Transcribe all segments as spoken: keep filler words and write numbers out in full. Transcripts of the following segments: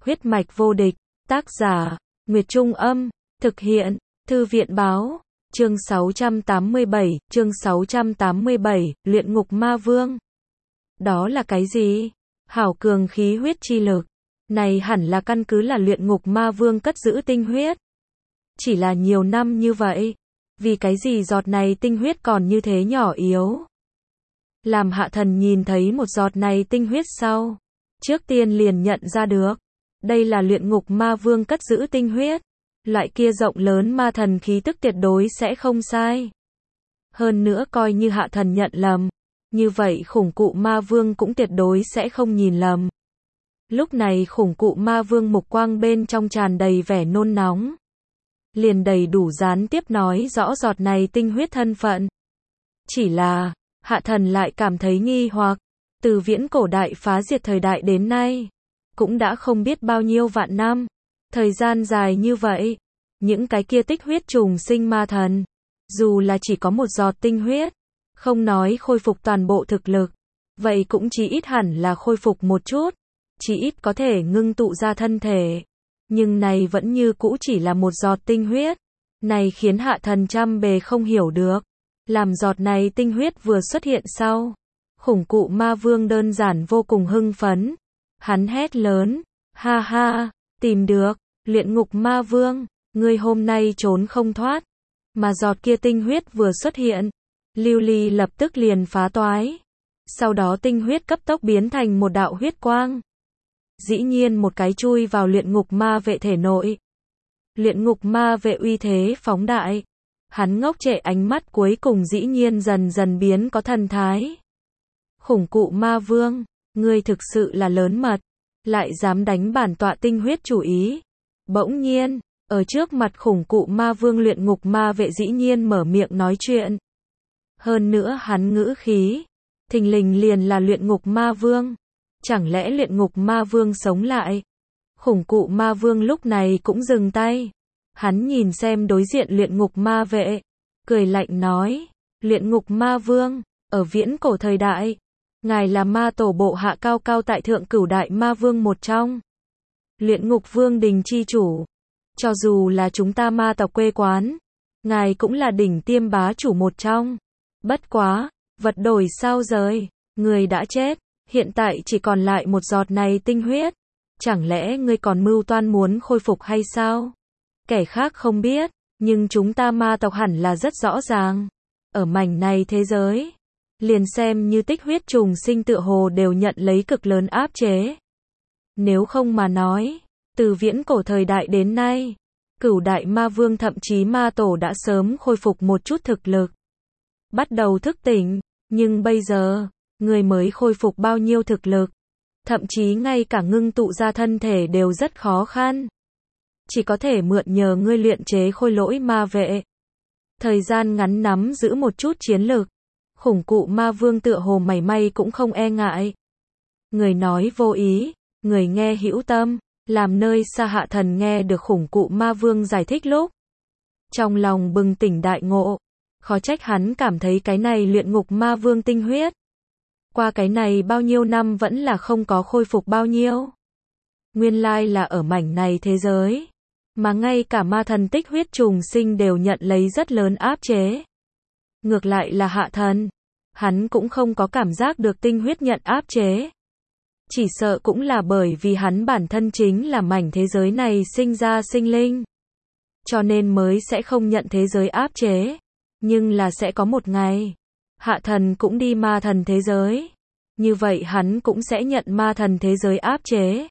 Huyết mạch vô địch, tác giả, Nguyệt Trung Âm, thực hiện, Thư viện Báo, chương sáu trăm tám mươi bảy, chương sáu trăm tám mươi bảy, luyện ngục ma vương. Đó là cái gì? Hảo cường khí huyết chi lực. Này hẳn là căn cứ là luyện ngục ma vương cất giữ tinh huyết. Chỉ là nhiều năm như vậy, vì cái gì giọt này tinh huyết còn như thế nhỏ yếu? Làm Hạ Thần nhìn thấy một giọt này tinh huyết sau, trước tiên liền nhận ra được, đây là luyện ngục ma vương cất giữ tinh huyết. Loại kia rộng lớn ma thần khí tức tuyệt đối sẽ không sai. Hơn nữa coi như Hạ Thần nhận lầm, như vậy khủng cụ ma vương cũng tuyệt đối sẽ không nhìn lầm. Lúc này khủng cụ ma vương mục quang bên trong tràn đầy vẻ nôn nóng. Liền đầy đủ gián tiếp nói rõ giọt này tinh huyết thân phận. Chỉ là, Hạ Thần lại cảm thấy nghi hoặc, từ viễn cổ đại phá diệt thời đại đến nay, cũng đã không biết bao nhiêu vạn năm. Thời gian dài như vậy, những cái kia tích huyết trùng sinh ma thần, dù là chỉ có một giọt tinh huyết, không nói khôi phục toàn bộ thực lực, vậy cũng chỉ ít hẳn là khôi phục một chút, chỉ ít có thể ngưng tụ ra thân thể. Nhưng này vẫn như cũ chỉ là một giọt tinh huyết, này khiến Hạ Thần trăm bề không hiểu được. Làm giọt này tinh huyết vừa xuất hiện sau, khủng cụ ma vương đơn giản vô cùng hưng phấn. Hắn hét lớn, ha ha, tìm được, luyện ngục ma vương, ngươi hôm nay trốn không thoát. Mà giọt kia tinh huyết vừa xuất hiện, lưu ly lập tức liền phá toái. Sau đó tinh huyết cấp tốc biến thành một đạo huyết quang. Dĩ nhiên một cái chui vào luyện ngục ma vệ thể nội. Luyện ngục ma vệ uy thế phóng đại. Hắn ngốc trệ ánh mắt cuối cùng dĩ nhiên dần dần biến có thần thái. Khủng cụ ma vương, ngươi thực sự là lớn mật, lại dám đánh bản tọa tinh huyết chủ ý. Bỗng nhiên, ở trước mặt khủng cụ ma vương luyện ngục ma vệ dĩ nhiên mở miệng nói chuyện. Hơn nữa hắn ngữ khí, thình lình liền là luyện ngục ma vương. Chẳng lẽ luyện ngục ma vương sống lại? Khủng cụ ma vương lúc này cũng dừng tay. Hắn nhìn xem đối diện luyện ngục ma vệ, cười lạnh nói, luyện ngục ma vương, ở viễn cổ thời đại, ngài là ma tổ bộ hạ cao cao tại thượng cửu đại ma vương một trong. Luyện ngục vương đình chi chủ, cho dù là chúng ta ma tộc quê quán, ngài cũng là đỉnh tiêm bá chủ một trong. Bất quá, vật đổi sao rời, người đã chết, hiện tại chỉ còn lại một giọt này tinh huyết. Chẳng lẽ ngươi còn mưu toan muốn khôi phục hay sao? Kẻ khác không biết, nhưng chúng ta ma tộc hẳn là rất rõ ràng. Ở mảnh này thế giới, liền xem như tích huyết trùng sinh tựa hồ đều nhận lấy cực lớn áp chế. Nếu không mà nói, từ viễn cổ thời đại đến nay, cửu đại ma vương thậm chí ma tổ đã sớm khôi phục một chút thực lực. Bắt đầu thức tỉnh, nhưng bây giờ, người mới khôi phục bao nhiêu thực lực. Thậm chí ngay cả ngưng tụ ra thân thể đều rất khó khăn. Chỉ có thể mượn nhờ ngươi luyện chế khôi lỗi ma vệ. Thời gian ngắn nắm giữ một chút chiến lực. Khủng cụ ma vương tựa hồ mảy may cũng không e ngại. Người nói vô ý, người nghe hữu tâm, làm nơi xa Hạ Thần nghe được khủng cụ ma vương giải thích lúc. Trong lòng bừng tỉnh đại ngộ, khó trách hắn cảm thấy cái này luyện ngục ma vương tinh huyết. Qua cái này bao nhiêu năm vẫn là không có khôi phục bao nhiêu. Nguyên lai là ở mảnh này thế giới, mà ngay cả ma thần tích huyết trùng sinh đều nhận lấy rất lớn áp chế. Ngược lại là Hạ Thần, hắn cũng không có cảm giác được tinh huyết nhận áp chế. Chỉ sợ cũng là bởi vì hắn bản thân chính là mảnh thế giới này sinh ra sinh linh. Cho nên mới sẽ không nhận thế giới áp chế. Nhưng là sẽ có một ngày, Hạ Thần cũng đi ma thần thế giới. Như vậy hắn cũng sẽ nhận ma thần thế giới áp chế.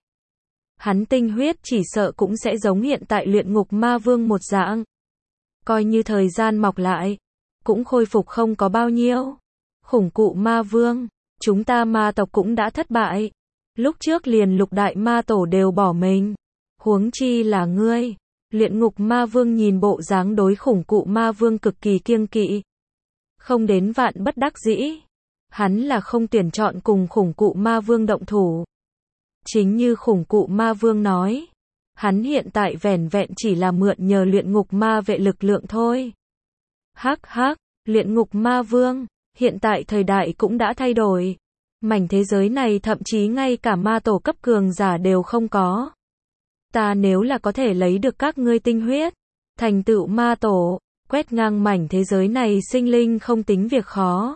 Hắn tinh huyết chỉ sợ cũng sẽ giống hiện tại luyện ngục ma vương một dạng. Coi như thời gian mọc lại, cũng khôi phục không có bao nhiêu. Khủng cụ ma vương, chúng ta ma tộc cũng đã thất bại. Lúc trước liền lục đại ma tổ đều bỏ mình. Huống chi là ngươi. Luyện ngục ma vương nhìn bộ dáng đối khủng cụ ma vương cực kỳ kiêng kỵ. Không đến vạn bất đắc dĩ. Hắn là không tuyển chọn cùng khủng cụ ma vương động thủ. Chính như khủng cụ ma vương nói, hắn hiện tại vẻn vẹn chỉ là mượn nhờ luyện ngục ma vệ lực lượng thôi. Hắc hắc, luyện ngục ma vương, hiện tại thời đại cũng đã thay đổi. Mảnh thế giới này thậm chí ngay cả ma tổ cấp cường giả đều không có. Ta nếu là có thể lấy được các ngươi tinh huyết, thành tựu ma tổ, quét ngang mảnh thế giới này sinh linh không tính việc khó.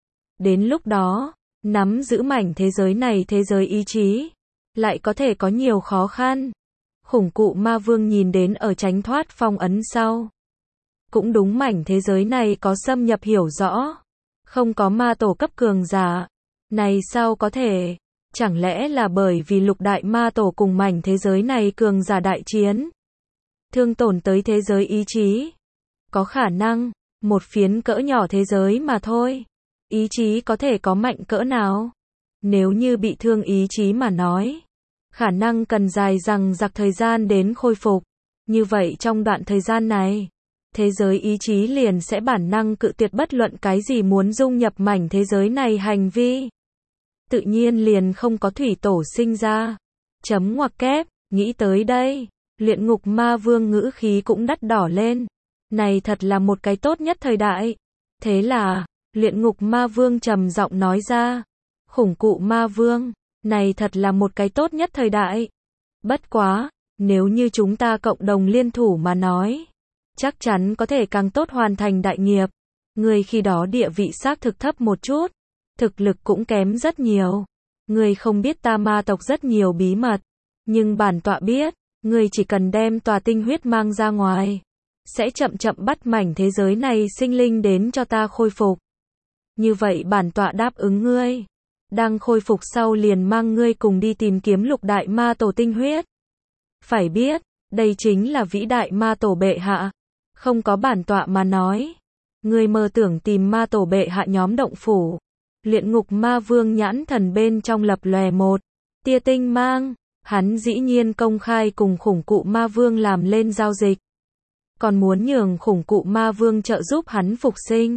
Đến lúc đó, nắm giữ mảnh thế giới này thế giới ý chí, lại có thể có nhiều khó khăn. Khủng cụ ma vương nhìn đến ở tránh thoát phong ấn sau. Cũng đúng mảnh thế giới này có xâm nhập hiểu rõ. Không có ma tổ cấp cường giả. Này sao có thể? Chẳng lẽ là bởi vì lục đại ma tổ cùng mảnh thế giới này cường giả đại chiến? Thương tổn tới thế giới ý chí? Có khả năng, một phiến cỡ nhỏ thế giới mà thôi. Ý chí có thể có mạnh cỡ nào? Nếu như bị thương ý chí mà nói, khả năng cần dài dằng dặc thời gian đến khôi phục. Như vậy trong đoạn thời gian này, thế giới ý chí liền sẽ bản năng cự tuyệt bất luận cái gì muốn dung nhập mảnh thế giới này hành vi. Tự nhiên liền không có thủy tổ sinh ra. Chấm ngoặc kép, nghĩ tới đây, luyện ngục ma vương ngữ khí cũng đắt đỏ lên. Này thật là một cái tốt nhất thời đại. Thế là, luyện ngục ma vương trầm giọng nói ra. Khủng cụ ma vương, này thật là một cái tốt nhất thời đại. Bất quá, nếu như chúng ta cộng đồng liên thủ mà nói, chắc chắn có thể càng tốt hoàn thành đại nghiệp. Người khi đó địa vị xác thực thấp một chút, thực lực cũng kém rất nhiều. Người không biết ta ma tộc rất nhiều bí mật, nhưng bản tọa biết, người chỉ cần đem tòa tinh huyết mang ra ngoài, sẽ chậm chậm bắt mảnh thế giới này sinh linh đến cho ta khôi phục. Như vậy bản tọa đáp ứng ngươi, đang khôi phục sau liền mang ngươi cùng đi tìm kiếm lục đại ma tổ tinh huyết. Phải biết, đây chính là vĩ đại ma tổ bệ hạ. Không có bản tọa mà nói, ngươi mơ tưởng tìm ma tổ bệ hạ nhóm động phủ. Luyện ngục ma vương nhãn thần bên trong lập lòe một tia tinh mang, hắn dĩ nhiên công khai cùng khủng cụ ma vương làm lên giao dịch. Còn muốn nhường khủng cụ ma vương trợ giúp hắn phục sinh.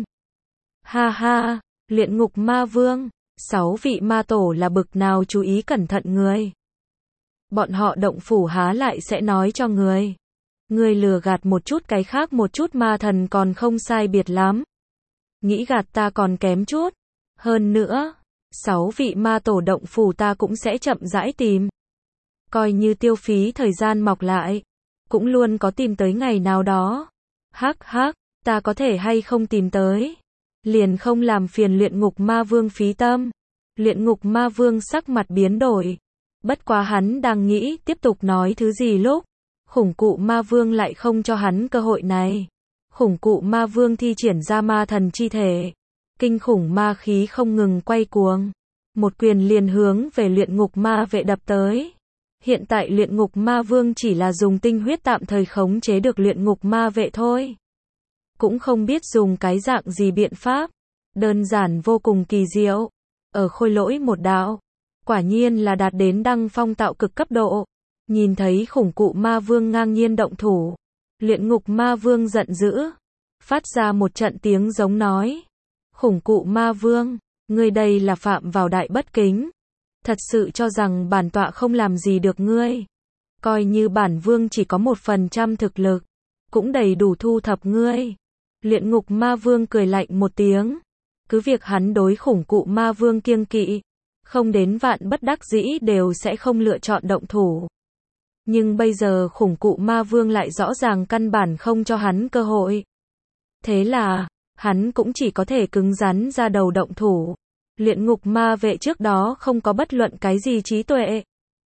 Ha ha, luyện ngục ma vương, sáu vị ma tổ là bực nào chú ý cẩn thận người. Bọn họ động phủ há lại sẽ nói cho người. Người lừa gạt một chút cái khác một chút ma thần còn không sai biệt lắm. Nghĩ gạt ta còn kém chút. Hơn nữa, sáu vị ma tổ động phủ ta cũng sẽ chậm rãi tìm. Coi như tiêu phí thời gian mọc lại, cũng luôn có tìm tới ngày nào đó. Hắc hắc, ta có thể hay không tìm tới. Liền không làm phiền luyện ngục ma vương phí tâm. Luyện ngục ma vương sắc mặt biến đổi. Bất quá hắn đang nghĩ tiếp tục nói thứ gì lúc. Khủng cụ ma vương lại không cho hắn cơ hội này. Khủng cụ ma vương thi triển ra ma thần chi thể. Kinh khủng ma khí không ngừng quay cuồng. Một quyền liền hướng về luyện ngục ma vệ đập tới. Hiện tại luyện ngục ma vương chỉ là dùng tinh huyết tạm thời khống chế được luyện ngục ma vệ thôi. Cũng không biết dùng cái dạng gì biện pháp. Đơn giản vô cùng kỳ diệu. Ở khôi lỗi một đạo. Quả nhiên là đạt đến đăng phong tạo cực cấp độ. Nhìn thấy khủng cụ ma vương ngang nhiên động thủ. Luyện ngục ma vương giận dữ. Phát ra một trận tiếng giống nói. Khủng cụ ma vương, ngươi đây là phạm vào đại bất kính. Thật sự cho rằng bản tọa không làm gì được ngươi. Coi như bản vương chỉ có một phần trăm thực lực. Cũng đầy đủ thu thập ngươi. Luyện ngục ma vương cười lạnh một tiếng. Cứ việc hắn đối khủng cụ ma vương kiêng kỵ. Không đến vạn bất đắc dĩ đều sẽ không lựa chọn động thủ. Nhưng bây giờ khủng cụ ma vương lại rõ ràng căn bản không cho hắn cơ hội. Thế là, hắn cũng chỉ có thể cứng rắn ra đầu động thủ. Luyện ngục ma vệ trước đó không có bất luận cái gì trí tuệ.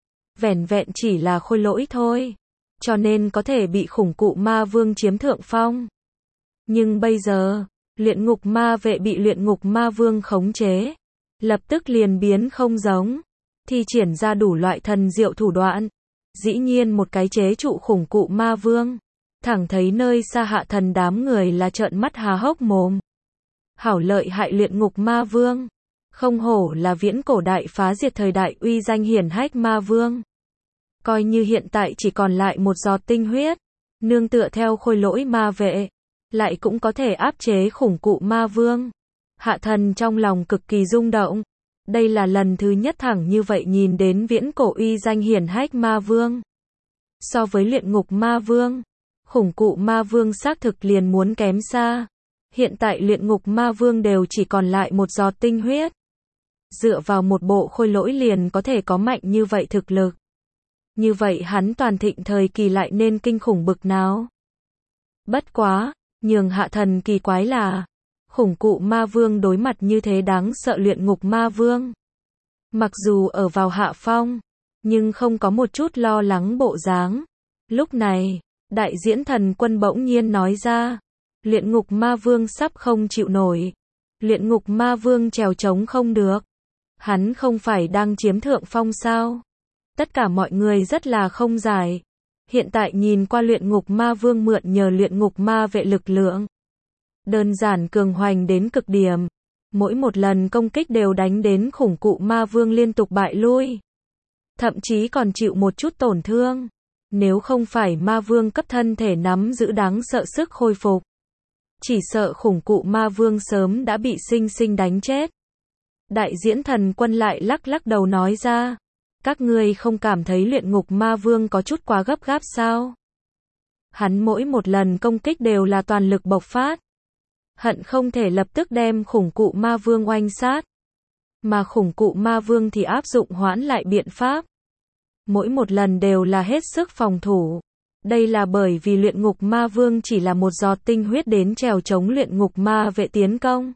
Vẻn vẹn chỉ là khôi lỗi thôi. Cho nên có thể bị khủng cụ ma vương chiếm thượng phong. Nhưng bây giờ, luyện ngục ma vệ bị luyện ngục ma vương khống chế. Lập tức liền biến không giống. Thi triển ra đủ loại thần diệu thủ đoạn. Dĩ nhiên một cái chế trụ khủng cụ ma vương. Thẳng thấy nơi xa hạ thần đám người là trợn mắt há hốc mồm. Hảo lợi hại luyện ngục ma vương. Không hổ là viễn cổ đại phá diệt thời đại uy danh hiển hách ma vương. Coi như hiện tại chỉ còn lại một giọt tinh huyết. Nương tựa theo khôi lỗi ma vệ. Lại cũng có thể áp chế khủng cụ ma vương. Hạ thần trong lòng cực kỳ rung động. Đây là lần thứ nhất thẳng như vậy nhìn đến viễn cổ uy danh hiển hách ma vương. So với luyện ngục ma vương, khủng cụ ma vương xác thực liền muốn kém xa. Hiện tại luyện ngục ma vương đều chỉ còn lại một giọt tinh huyết. Dựa vào một bộ khôi lỗi liền có thể có mạnh như vậy thực lực. Như vậy hắn toàn thịnh thời kỳ lại nên kinh khủng bực nào. Bất quá, nhường Hạ Thần kỳ quái là, khủng cụ ma vương đối mặt như thế đáng sợ luyện ngục ma vương. Mặc dù ở vào hạ phong, nhưng không có một chút lo lắng bộ dáng. Lúc này, đại diễn thần quân bỗng nhiên nói ra, luyện ngục ma vương sắp không chịu nổi. Luyện ngục ma vương trèo trống không được. Hắn không phải đang chiếm thượng phong sao? Tất cả mọi người rất là không giải. Hiện tại nhìn qua luyện ngục ma vương mượn nhờ luyện ngục ma vệ lực lượng. Đơn giản cường hoành đến cực điểm. Mỗi một lần công kích đều đánh đến khủng cụ ma vương liên tục bại lui. Thậm chí còn chịu một chút tổn thương. Nếu không phải ma vương cấp thân thể nắm giữ đáng sợ sức khôi phục. Chỉ sợ khủng cụ ma vương sớm đã bị sinh sinh đánh chết. Đại diễn thần quân lại lắc lắc đầu nói ra. Các ngươi không cảm thấy luyện ngục ma vương có chút quá gấp gáp sao? Hắn mỗi một lần công kích đều là toàn lực bộc phát. Hận không thể lập tức đem khủng cụ ma vương oanh sát. Mà khủng cụ ma vương thì áp dụng hoãn lại biện pháp. Mỗi một lần đều là hết sức phòng thủ. Đây là bởi vì luyện ngục ma vương chỉ là một giọt tinh huyết đến trèo chống luyện ngục ma vệ tiến công.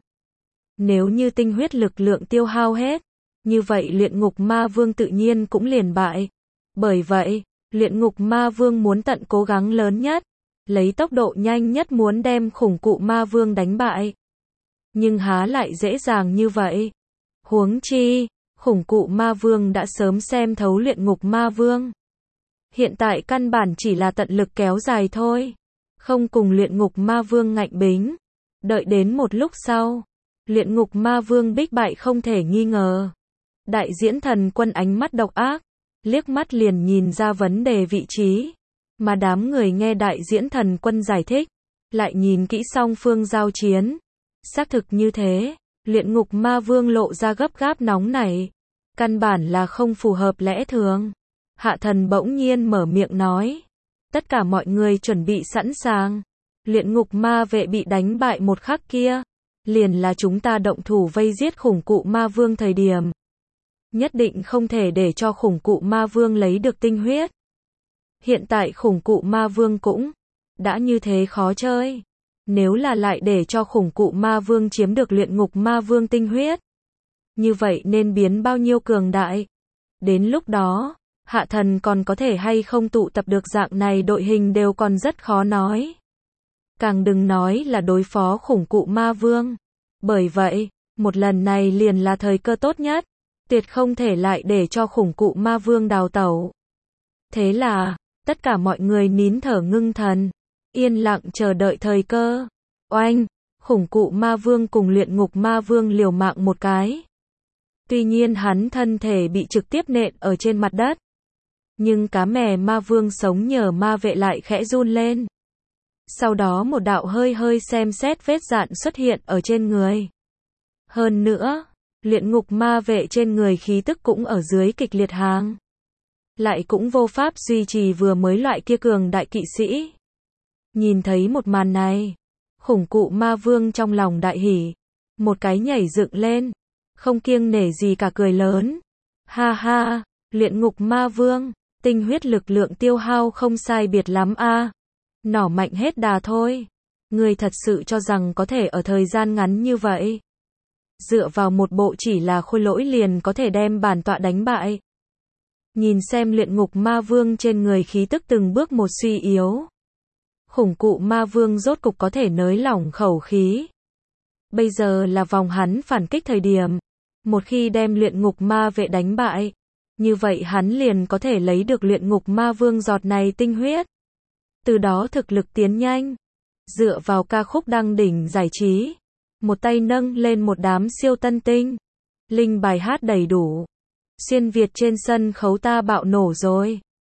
Nếu như tinh huyết lực lượng tiêu hao hết, như vậy luyện ngục ma vương tự nhiên cũng liền bại. Bởi vậy, luyện ngục ma vương muốn tận cố gắng lớn nhất, lấy tốc độ nhanh nhất muốn đem khủng cụ ma vương đánh bại. Nhưng há lại dễ dàng như vậy. Huống chi, khủng cụ ma vương đã sớm xem thấu luyện ngục ma vương. Hiện tại căn bản chỉ là tận lực kéo dài thôi. Không cùng luyện ngục ma vương ngạnh bính. Đợi đến một lúc sau, luyện ngục ma vương bích bại không thể nghi ngờ. Đại diễn thần quân ánh mắt độc ác, liếc mắt liền nhìn ra vấn đề vị trí. Mà đám người nghe đại diễn thần quân giải thích, lại nhìn kỹ song phương giao chiến. Xác thực như thế, luyện ngục ma vương lộ ra gấp gáp nóng nảy. Căn bản là không phù hợp lẽ thường. Hạ Thần bỗng nhiên mở miệng nói. Tất cả mọi người chuẩn bị sẵn sàng. Luyện ngục ma vệ bị đánh bại một khắc kia. Liền là chúng ta động thủ vây giết khủng cụ ma vương thời điểm. Nhất định không thể để cho khủng cụ ma vương lấy được tinh huyết. Hiện tại khủng cụ ma vương cũng đã như thế khó chơi. Nếu là lại để cho khủng cụ ma vương chiếm được luyện ngục ma vương tinh huyết. Như vậy nên biến bao nhiêu cường đại. Đến lúc đó, Hạ Thần còn có thể hay không tụ tập được dạng này đội hình đều còn rất khó nói. Càng đừng nói là đối phó khủng cụ ma vương. Bởi vậy, một lần này liền là thời cơ tốt nhất. Tuyệt không thể lại để cho khủng cụ ma vương đào tẩu. Thế là, tất cả mọi người nín thở ngưng thần, yên lặng chờ đợi thời cơ. Oanh, khủng cụ ma vương cùng luyện ngục ma vương liều mạng một cái. Tuy nhiên hắn thân thể bị trực tiếp nện ở trên mặt đất. Nhưng cá mè ma vương sống nhờ ma vệ lại khẽ run lên. Sau đó một đạo hơi hơi xem xét vết dạn xuất hiện ở trên người. Hơn nữa, luyện ngục ma vệ trên người khí tức cũng ở dưới kịch liệt hàng. Lại cũng vô pháp duy trì vừa mới loại kia cường đại kỵ sĩ. Nhìn thấy một màn này, khủng cụ ma vương trong lòng đại hỉ. Một cái nhảy dựng lên, không kiêng nể gì cả cười lớn. Ha ha, luyện ngục ma vương, tinh huyết lực lượng tiêu hao không sai biệt lắm a. À. Nỏ mạnh hết đà thôi. Ngươi thật sự cho rằng có thể ở thời gian ngắn như vậy. Dựa vào một bộ chỉ là khôi lỗi liền có thể đem bản tọa đánh bại. Nhìn xem luyện ngục ma vương trên người khí tức từng bước một suy yếu. Khủng cụ ma vương rốt cục có thể nới lỏng khẩu khí. Bây giờ là vòng hắn phản kích thời điểm. Một khi đem luyện ngục ma vệ đánh bại, như vậy hắn liền có thể lấy được luyện ngục ma vương giọt này tinh huyết. Từ đó thực lực tiến nhanh. Dựa vào ca khúc đăng đỉnh giải trí. Một tay nâng lên một đám siêu tân tinh. Linh bài hát đầy đủ. Xuyên Việt trên sân khấu ta bạo nổ rồi.